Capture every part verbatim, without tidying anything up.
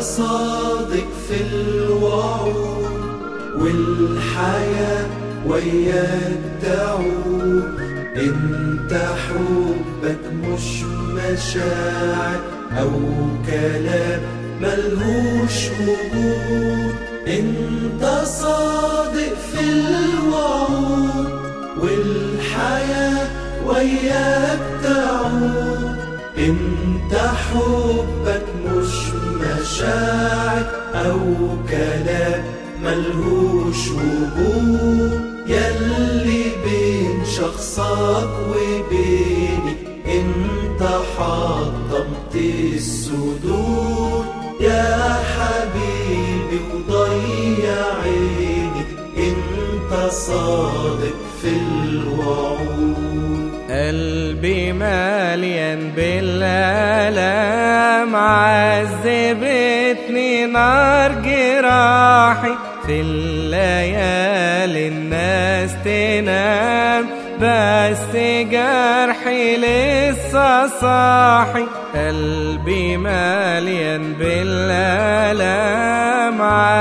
صادق في الوعود والحياة وياك تعود. انت حبك مش مشاعر او كلام ملهوش وجود. انت صادق في الوعود والحياة وياك تعود. انت حبك مش مشاعر او كلام ملهوش وجود. ياللي بين شخصك وبيني انت حطمت السدود. يا حبيبي وضيع عيني انت صادق في الوعود. قلبي مليان بالآلام عذبتني نار جراحي. في الليالي الناس تنام بس جرحي لسه صاحي. قلبي مليان بالآلام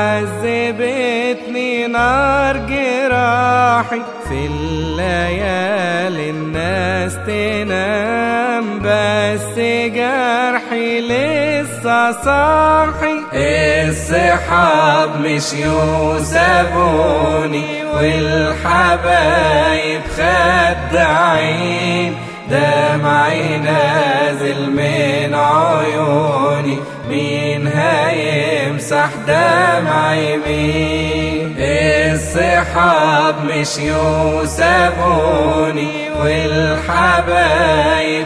عذبتني نار جراحي. في الليالي الناس تنام بس جرحي لسه صاحي. الصحاب مشيوا سابوني والحبايب خداعين. دمعي نازل من عيوني مين هيمسح دمعي مين؟ الصحاب مشيوا سابوني والحبايب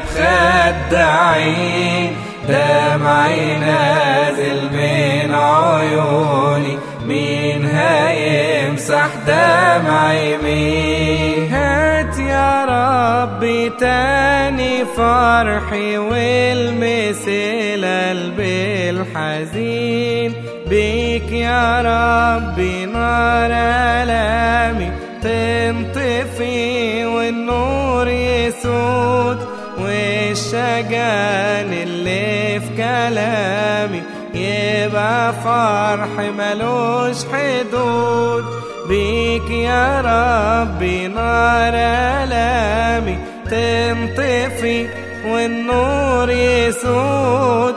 خداعين. دمعي نازل من عيوني مين هيمسح دمعي مين؟ هات يا ربي تاني فرحي والمس القلب الحزين. بيك يا ربي نار آلامي تنطفي والنور يسود. والشجان اللي في كلامي يبقى فرح ملوش حدود. بيك يا ربي نار آلامي تنطفي والنور يسود.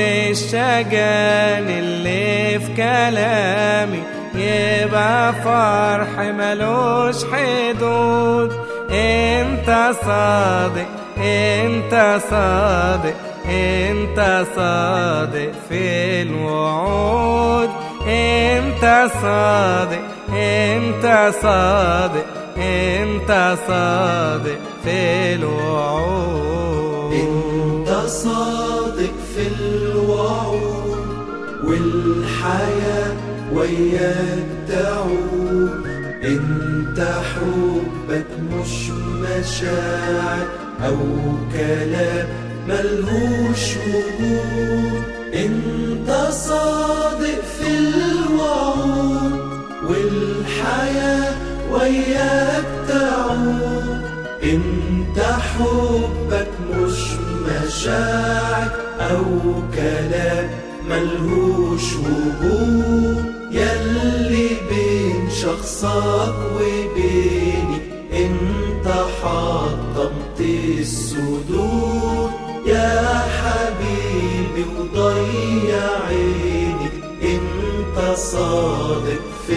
والشجان اللي في كلامي يبقى فرح ملوش حدود. انت صادق انت صادق انت صادق في الوعود. انت صادق انت صادق انت صادق في الوعود. انت صادق في الوعود والحياة وياك تعود. انت حبك مش مشاعر او كلام ملهوش وجود. انت صادق في الوعود والحياة وياك تعود. انت حبك مش مشاعر او كلام ملهوش وجود. ياللي بين شخصك وبيني انت حطمت السدود. يا حبيبي وضيع عيني انت صادق في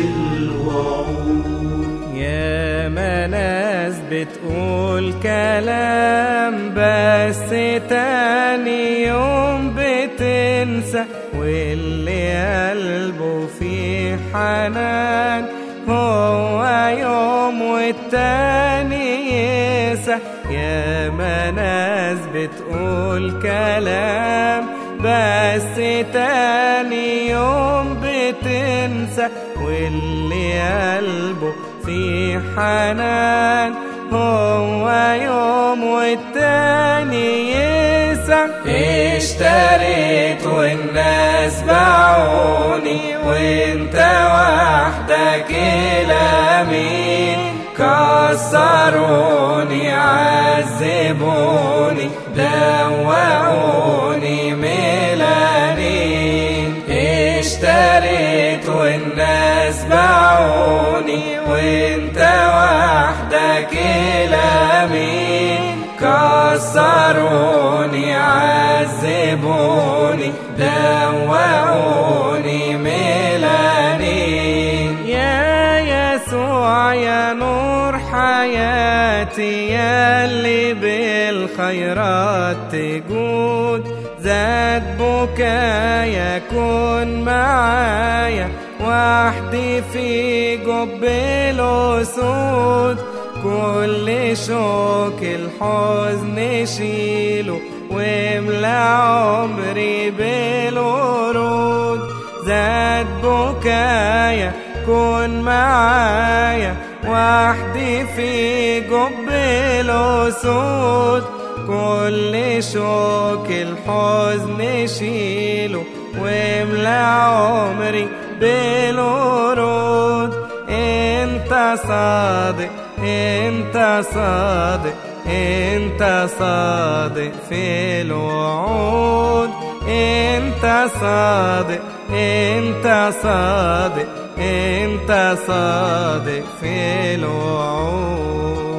الوعود. يا ما ناس بتقول كلام بس تاني يوم بتنسى. واللي قلبه فيه حنان هو يوم والتاني ينسى. يا ما ناس بتقول كلام بس تاني يوم بتنسى. واللي قلبه فيه حنان هو يوم والتاني ينسى. اشتريت والناس باعوني وانت وحدك الامين. كسروني عذبوني دوعوني ملانين. جيت والناس باعوني وانت وحدك الأمين، كسروني عذبوني دوقوني ملانين. يا يسوع يا نور حياتي، ياللي بالخيرات تجود، زاد بكايا كن معايا وحدي في جب الأسود، كل شوك الحزن شيله واملى عمري بالورود، زاد بكايا كن معايا وحدي في جب الأسود، كل شوك الحزن شيله واملى عمري بالورود. انت صادق انت صادق انت صادق في الوعود، انت صادق انت صادق انت صادق في الوعود.